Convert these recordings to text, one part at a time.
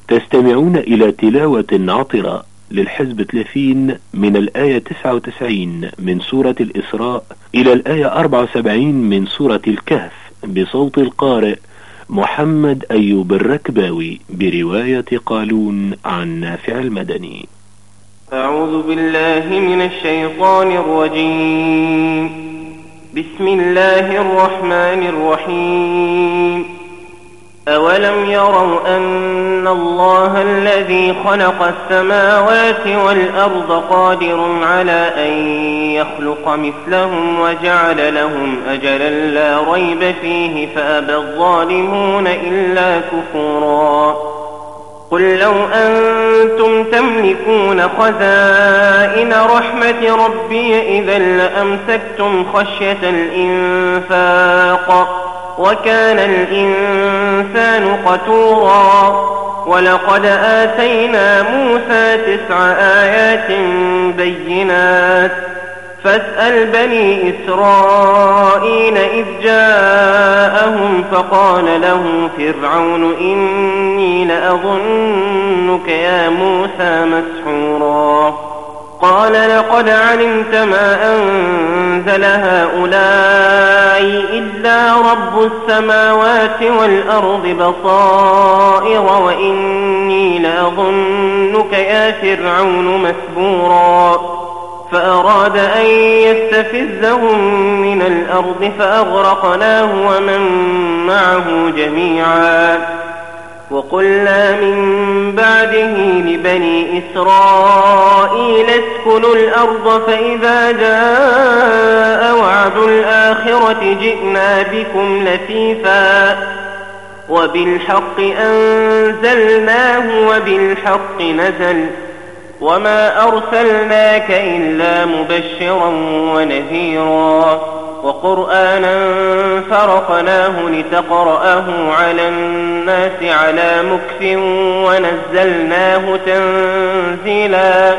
تستمعون إلى تلاوة عطرة للحزب 30 من الآية 99 من سورة الإسراء إلى الآية 74 من سورة الكهف بصوت القارئ محمد أيوب الركباوي برواية قالون عن نافع المدني. أعوذ بالله من الشيطان الرجيم. بسم الله الرحمن الرحيم. أولم يروا أن الله الذي خلق السماوات والأرض قادر على أن يخلق مثلهم وجعل لهم أجلا لا ريب فيه فأبى الظالمون إلا كفورا. قل لو أنتم تملكون خزائن رحمة ربي إذا لأمسكتم خشية الإنفاق وكان الإنسان قتورا. ولقد آتينا موسى 9 آيات بينات فاسأل بني إسرائيل إذ جاءهم فقال له فرعون إني لأظنك يا موسى مسحورا. قال لقد علمت ما أنزل هؤلاء إلا رب السماوات والأرض بصائر وإني لأظنك يا فرعون مسبورا. فأراد أن يستفزهم من الأرض فأغرقناه ومن معه جميعا. وقلنا من بعده لبني إسرائيل اسكنوا الأرض فإذا جاء وعد الآخرة جئنا بكم لفيفا وبالحق أنزلناه وبالحق نزل وما أرسلناك إلا مبشرا ونذيرا. وقرآنا فرقناه لتقرأه على الناس على مكث ونزلناه تنزيلا.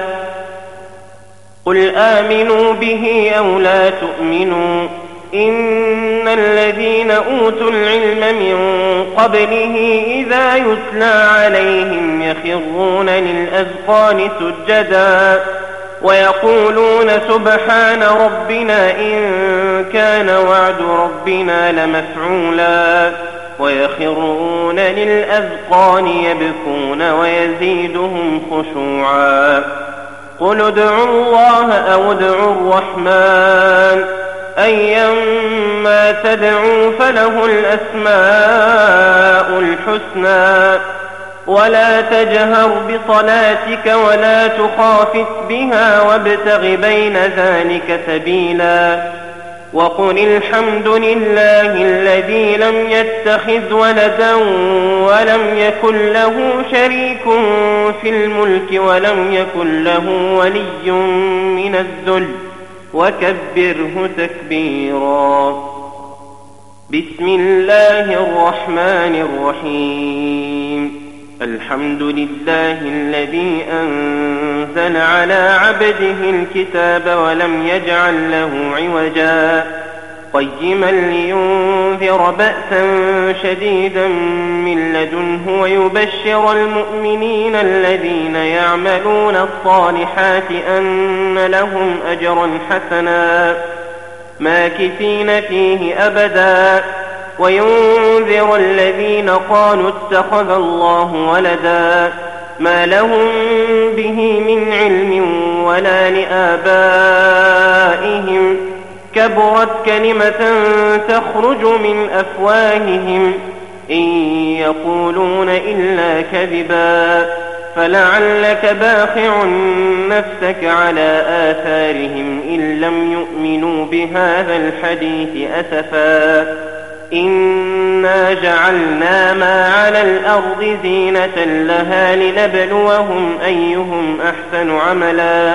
قل آمنوا به أو لا تؤمنوا إن الذين أوتوا العلم من قبله إذا يتلى عليهم يخرون للأذقان سجدا ويقولون سبحان ربنا إن كان وعد ربنا لمفعولا ويخرون للأذقان يبكون ويزيدهم خشوعا. قل ادعوا الله أو ادعوا الرحمن أيما تدعوا فله الأسماء الحسنى ولا تجهر بصلاتك ولا تخافت بها وابتغ بين ذلك سبيلا. وقل الحمد لله الذي لم يتخذ ولدا ولم يكن له شريك في الملك ولم يكن له ولي من الذل وكبره تكبيرا. بسم الله الرحمن الرحيم. الحمد لله الذي أنزل على عبده الكتاب ولم يجعل له عوجا قيما لينذر بأسا شديدا من لدنه ويبشر المؤمنين الذين يعملون الصالحات أن لهم أجرا حسنا ماكثين فيه أبدا وينذر الذين قالوا اتخذ الله ولدا ما لهم به من علم ولا لآبائهم كبرت كلمة تخرج من أفواههم إن يقولون إلا كذبا فلعلك باخع نفسك على آثارهم إن لم يؤمنوا بهذا الحديث أسفا. إنا جعلنا ما على الأرض زينة لها لنبلوهم أيهم أحسن عملا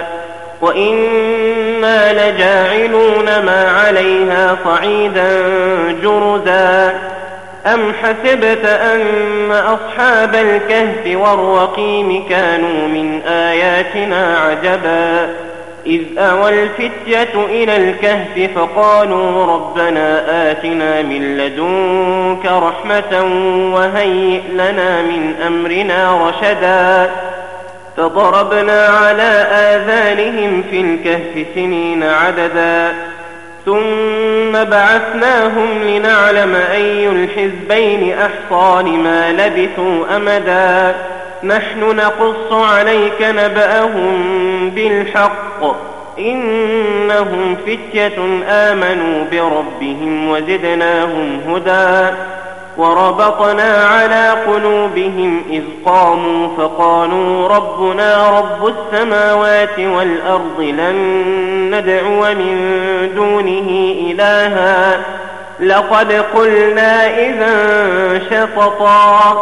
وإنا لجاعلون ما عليها صعيدا جرزا. أم حسبت أن أصحاب الكهف والرقيم كانوا من آياتنا عجبا إذ أوى الفتية إلى الكهف فقالوا ربنا آتنا من لدنك رحمة وهيئ لنا من أمرنا رشدا فضربنا على آذانهم في الكهف سنين عددا ثم بعثناهم لنعلم أي الحزبين أحصى لما لبثوا أمدا نحن نقص عليك نبأهم بالحق إنهم فتية آمنوا بربهم وزدناهم هدى وربطنا على قلوبهم إذ قاموا فقالوا ربنا رب السماوات والأرض لن ندعو من دونه إلها لقد قلنا إذا شططا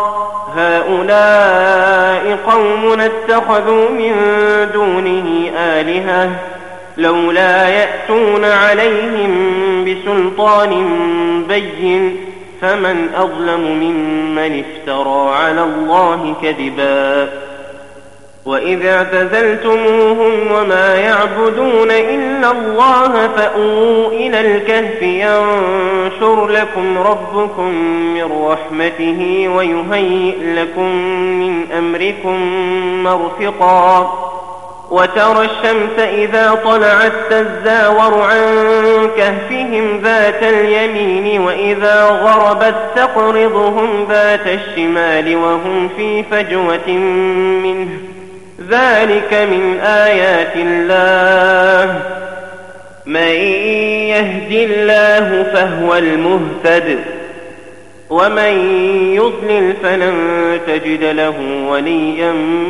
هؤلاء قومنا اتخذوا من دونه آلهة لولا يأتون عليهم بسلطان بين فمن أظلم ممن افترى على الله كذبا وإذ اعتزلتموهم وما يعبدون إلا الله فأووا إلى الكهف ينشر لكم ربكم من رحمته ويهيئ لكم من أمركم مرفقا وترى الشمس إذا طلعت تزاور عن كهفهم ذات اليمين وإذا غربت تقرضهم ذات الشمال وهم في فجوة منه ذلك من آيات الله من يهد الله فهو المهتد ومن يضلل فلن تجد له وليا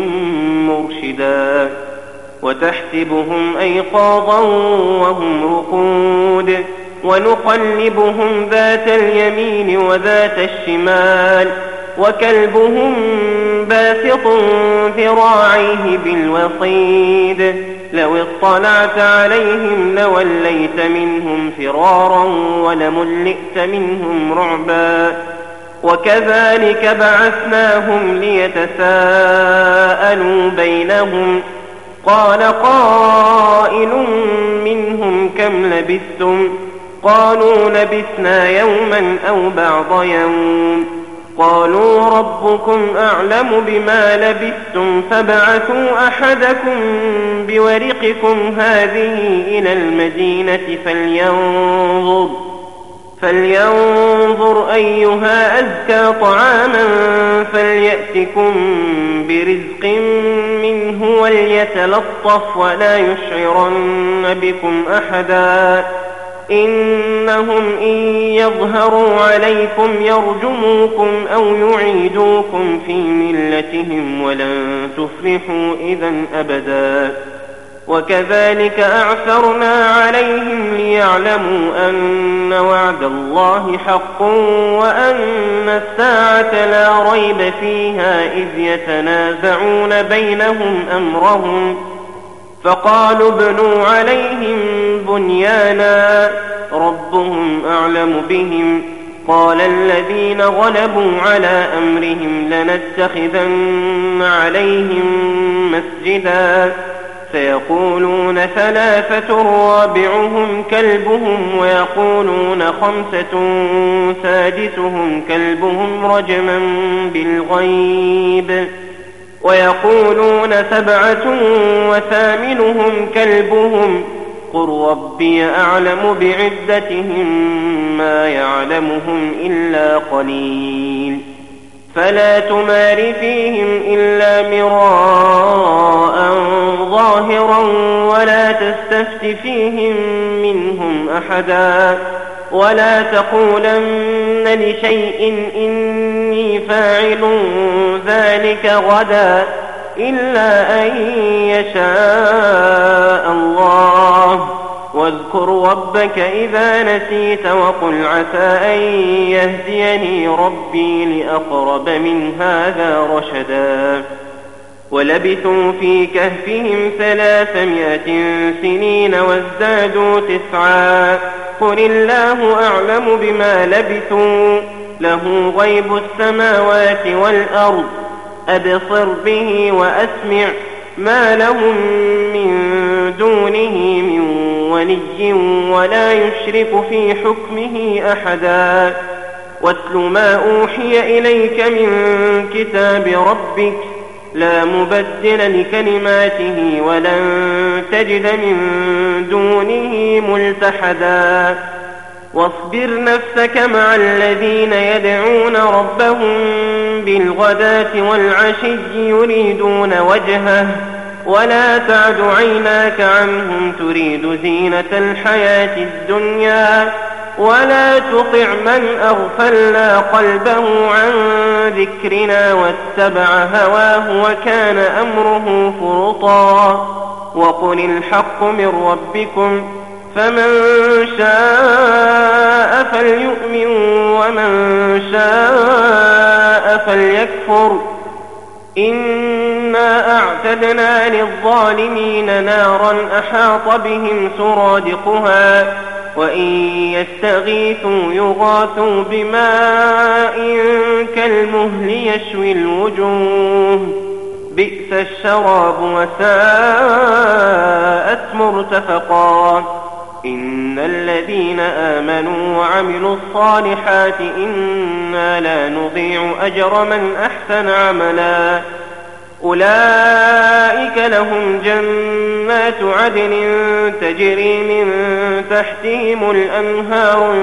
مرشدا وتحسبهم أيقاظا وهم رقود ونقلبهم ذات اليمين وذات الشمال وكلبهم باسط ذراعيه بالوصيد لو اطلعت عليهم لوليت منهم فرارا ولملئت منهم رعبا وكذلك بعثناهم ليتساءلوا بينهم قال قائل منهم كم لبثتم قالوا لبثنا يوما أو بعض يوم قالوا ربكم أعلم بما لبثتم فابعثوا أحدكم بورقكم هذه إلى المدينة فلينظر أيها أزكى طعاما فليأتكم برزق منه وليتلطف ولا يشعرن بكم أحدا إنهم إن يظهروا عليكم يرجموكم أو يعيدوكم في ملتهم ولن تفلحوا إذا أبدا وكذلك أعثرنا عليهم ليعلموا أن وعد الله حق وأن الساعة لا ريب فيها إذ يتنازعون بينهم أمرهم فقالوا ابنوا عليهم بنيانا ربهم أعلم بهم قال الذين غلبوا على أمرهم لنتخذن عليهم مسجدا سيقولون ثلاثة رابعهم كلبهم ويقولون خمسة سادسهم كلبهم رجما بالغيب ويقولون سبعة وثامنهم كلبهم قل ربي أعلم بعدتهم ما يعلمهم إلا قليل فلا تمار فيهم إلا مراء ظاهرا ولا تستفت فيهم منهم أحدا ولا تقولن لشيء إني فاعل ذلك غدا إلا أن يشاء الله واذكر ربك إذا نسيت وقل عسى أن يهديني ربي لأقرب من هذا رشدا ولبثوا في كهفهم 300 سنين وازدادوا 9 قل الله أعلم بما لبثوا له غيب السماوات والأرض أبصر به وأسمع ما لهم من دونه من ولي ولا يشرك في حكمه أحدا واتل ما أوحي إليك من كتاب ربك لا مبدل لكلماته ولن تجد من دونه ملتحدا واصبر نفسك مع الذين يدعون ربهم بالغداة والعشي يريدون وجهه ولا تعد عيناك عنهم تريد زينة الحياة الدنيا ولا تطع من أغفلنا قلبه عن ذكرنا واتبع هواه وكان أمره فرطا وقل الحق من ربكم فمن شاء فليؤمن ومن شاء فليكفر إنا أعتدنا للظالمين نارا أحاط بهم سرادقها وإن يستغيثوا يغاثوا بماء كالمهل يشوي الوجوه بئس الشراب وساءت مرتفقا إن الذين آمنوا وعملوا الصالحات إنا لا نضيع أجر من أحسن عملا أولئك لهم جنات عدن تجري من تحتهم الأنهار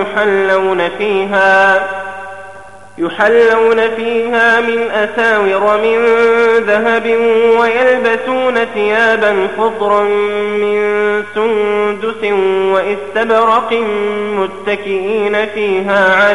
يحلون فيها من أساور من ذهب ويلبسون ثيابا خضرا من سندس واستبرق متكئين فيها على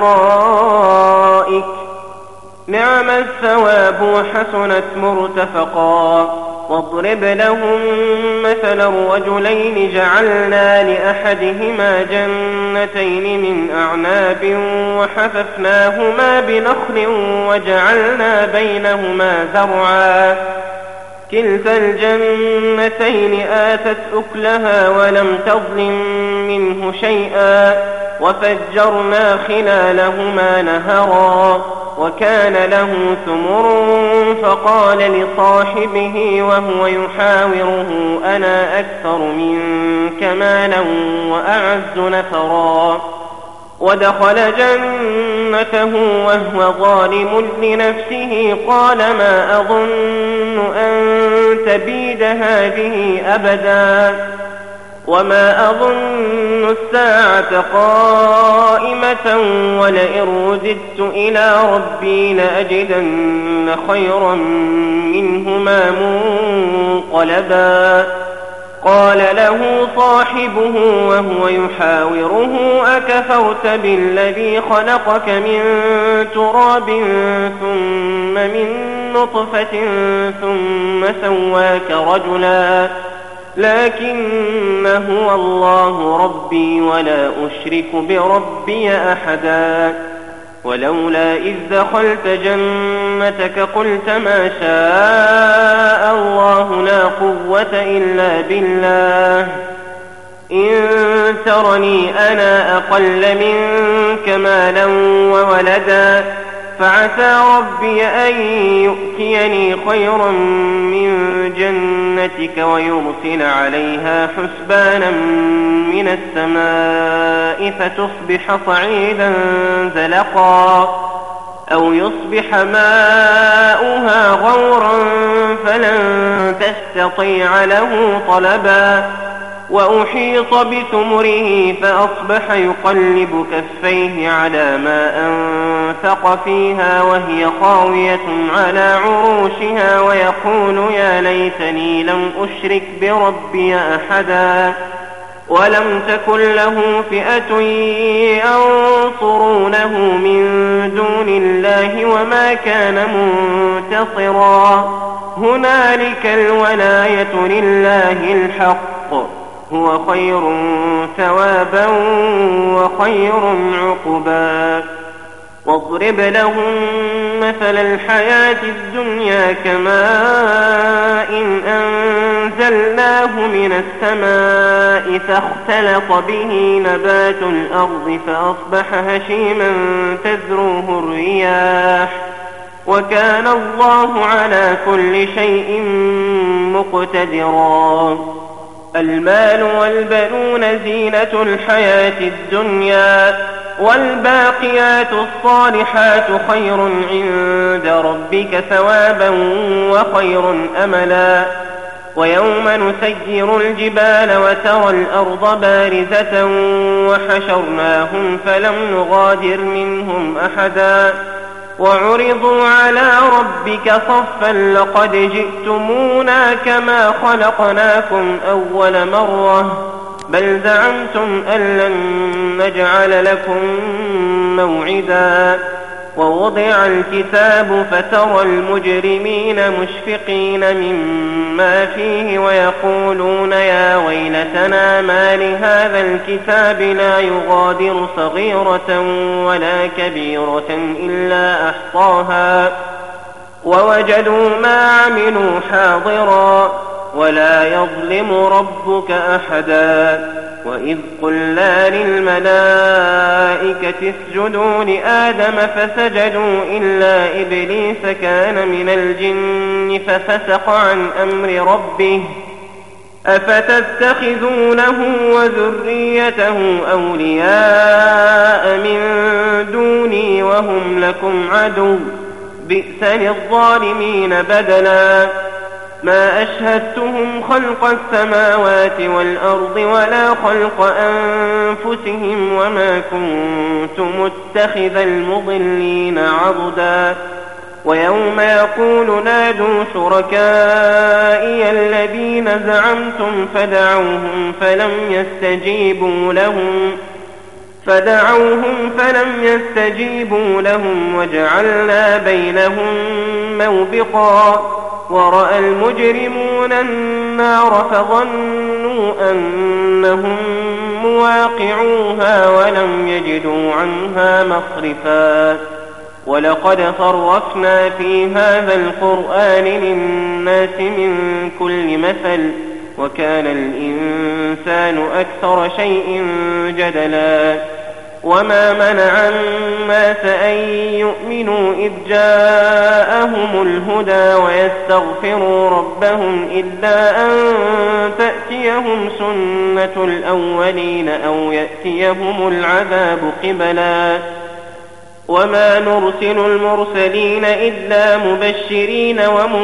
الأرائك نعم الثواب وحسنت مرتفقا واضرب لهم مثلا الرجلين جعلنا لأحدهما جنتين من أعناب وحففناهما بنخل وجعلنا بينهما زرعا كلتا الجنتين آتت أكلها ولم تظلم منه شيئا وفجرنا خلالهما نهرا وكان له ثمر فقال لصاحبه وهو يحاوره أنا أكثر منك مالا وأعز نفرا ودخل جنته وهو ظالم لنفسه قال ما أظن أن تبيد هذه أبدا وما أظن الساعة قائمة ولئن رددت إلى ربي لأجدن خيرا منهما منقلبا قال له صاحبه وهو يحاوره أكفرت بالذي خلقك من تراب ثم من نطفة ثم سواك رجلا لكن هو الله ربي ولا أشرك بربي أحدا ولولا إذ دخلت جنتك قلت ما شاء الله لا قوة إلا بالله إن ترني أنا أقل منك مالا وولدا فعسى ربي أن يؤتيني خيرا من جنتك ويرسل عليها حسبانا من السماء فتصبح صعيدا زلقا أو يصبح ماؤها غورا فلن تستطيع له طلبا وأحيط بثمره فأصبح يقلب كفيه على ما أنفق فيها وهي خاوية على عروشها ويقول يا ليتني لم أشرك بربي أحدا ولم تكن له فئة ينصرونه من دون الله وما كان منتصرا هنالك الولاية لله الحق هو خير ثوابا وخير عقبا واضرب لهم مثل الحياة الدنيا كماء أنزلناه من السماء فاختلط به نبات الأرض فأصبح هشيما تذروه الرياح وكان الله على كل شيء مقتدرا المال والبنون زينة الحياة الدنيا، والباقيات الصالحات خير عند ربك ثوابا وخير أملا. ويوم نسير الجبال وترى الأرض بارزة وحشرناهم فلم نغادر منهم أحدا وعرضوا على ربك صفا لقد جئتمونا كما خلقناكم أول مرة بل زعمتم أن لن نجعل لكم موعدا. ووضع الكتاب فترى المجرمين مشفقين مما فيه ويقولون يا ويلتنا ما لهذا الكتاب لا يغادر صغيرة ولا كبيرة إلا أحصاها ووجدوا ما عملوا حاضرا ولا يظلم ربك أحدا. وإذ قلنا للملائكة اسجدوا لآدم فسجدوا إلا إبليس كان من الجن ففسق عن أمر ربه أفتتخذونه وذريته أولياء من دوني وهم لكم عدو بئس للظالمين بدلا. ما أشهدتهم خلق السماوات والأرض ولا خلق أنفسهم وما كنت متخذ المضلين عضدا. ويوم يقول نادوا شركائي الذين زعمتم فدعوهم فلم يستجيبوا لهم وجعلنا بينهم موبقا. ورأى المجرمون النار فظنوا أنهم مواقعوها ولم يجدوا عنها مصرفا. ولقد صرفنا في هذا القرآن للناس من كل مثل وكان الإنسان أكثر شيء جدلا. وما منع الناس أن يؤمنوا إذ جاءهم الهدى ويستغفروا ربهم إلا أن تأتيهم سنة الأولين أو يأتيهم العذاب قبلا. وما نرسل المرسلين إلا مبشرين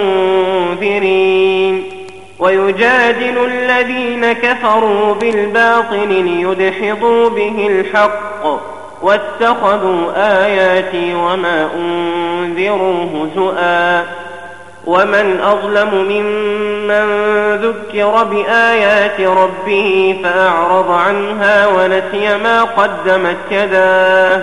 ومنذرين ويجادل الذين كفروا بالباطل ليدحضوا به الحق واتخذوا آياتي وما أنذروا هزؤا. ومن أظلم ممن ذكر بآيات ربه فأعرض عنها ونسي ما قدمت يداه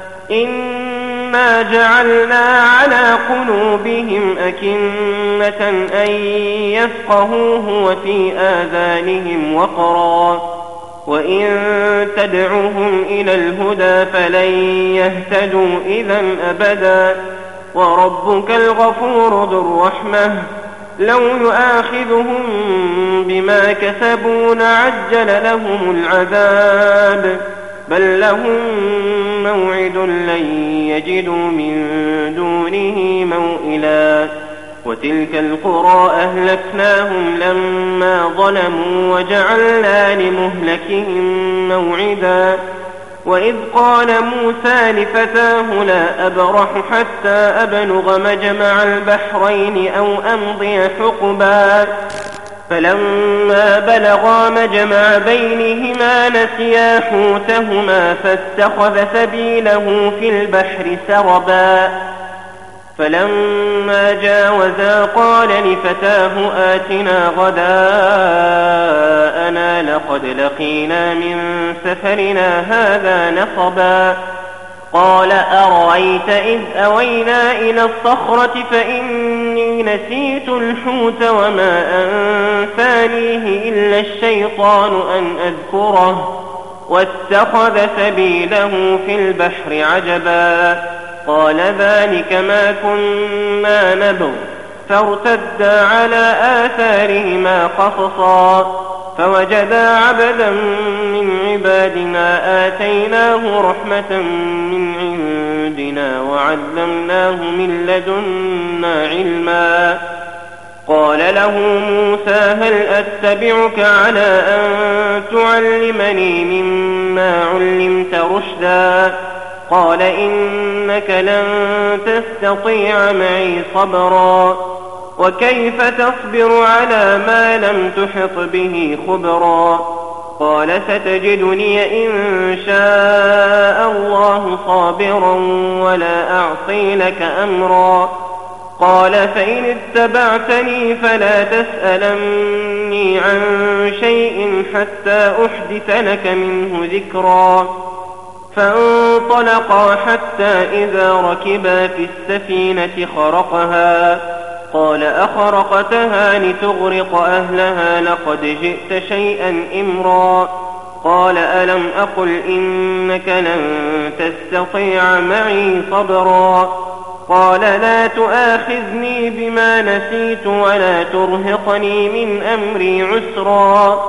إنا جعلنا على قلوبهم أكنة أن يفقهوه وفي آذانهم وقرا وإن تدعوهم إلى الهدى فلن يهتدوا إذا أبدا. وربك الغفور ذو الرحمة لو يؤاخذهم بما كسبوا لعجل لهم العذاب بل لهم موعد لن يجدوا من دونه موئلا. وتلك القرى أهلكناهم لما ظلموا وجعلنا لمهلكهم موعدا. وإذ قال موسى لفتاه لا أبرح حتى أبلغ مجمع البحرين أو أمضي حقبا فلما بلغا مجمع بينهما نسيا حوتهما فاتخذ سبيله في البحر سربا. فلما جاوزا قال لفتاه آتنا غداءنا لقد لقينا من سفرنا هذا نصبا. قال أرأيت إذ أوينا إلى الصخرة فإني نسيت الحوت وما أنسانيه إلا الشيطان أن أذكره واتخذ سبيله في البحر عجبا. قال ذلك ما كنا نبغ فارتدا على آثارهما قصصا فوجدا عبدا من عبادنا آتيناه رحمة من عندنا وعلمناه من لدنا علما. قال له موسى هل أتبعك على أن تعلمني مما علمت رشدا قال إنك لن تستطيع معي صبرا وكيف تصبر على ما لم تحط به خبرا قال ستجدني إن شاء الله صابرا ولا أعصي لك أمرا قال فإن اتبعتني فلا تسألني عن شيء حتى أحدث لك منه ذكرا فانطلقا حتى إذا ركبا في السفينة خرقها قال أخرقتها لتغرق أهلها لقد جئت شيئا إمرا قال ألم أقل إنك لن تستطيع معي صبرا قال لا تؤاخذني بما نسيت ولا ترهقني من أمري عسرا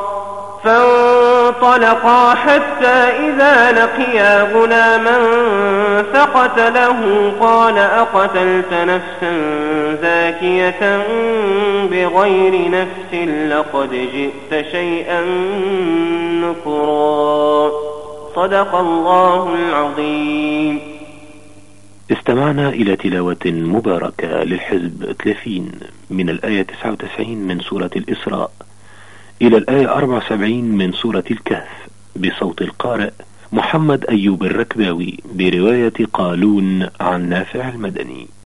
فانطلقا حتى إذا لقيا غلاما فقتله قال أقتلت نفسا زاكية بغير نفس لقد جئت شيئا نكرا صدق الله العظيم. استمعنا إلى تلاوة مباركة للحزب 30 من الآية 99 من سورة الإسراء إلى الآية 74 من سورة الكهف بصوت القارئ محمد أيوب الركباوي برواية قالون عن نافع المدني.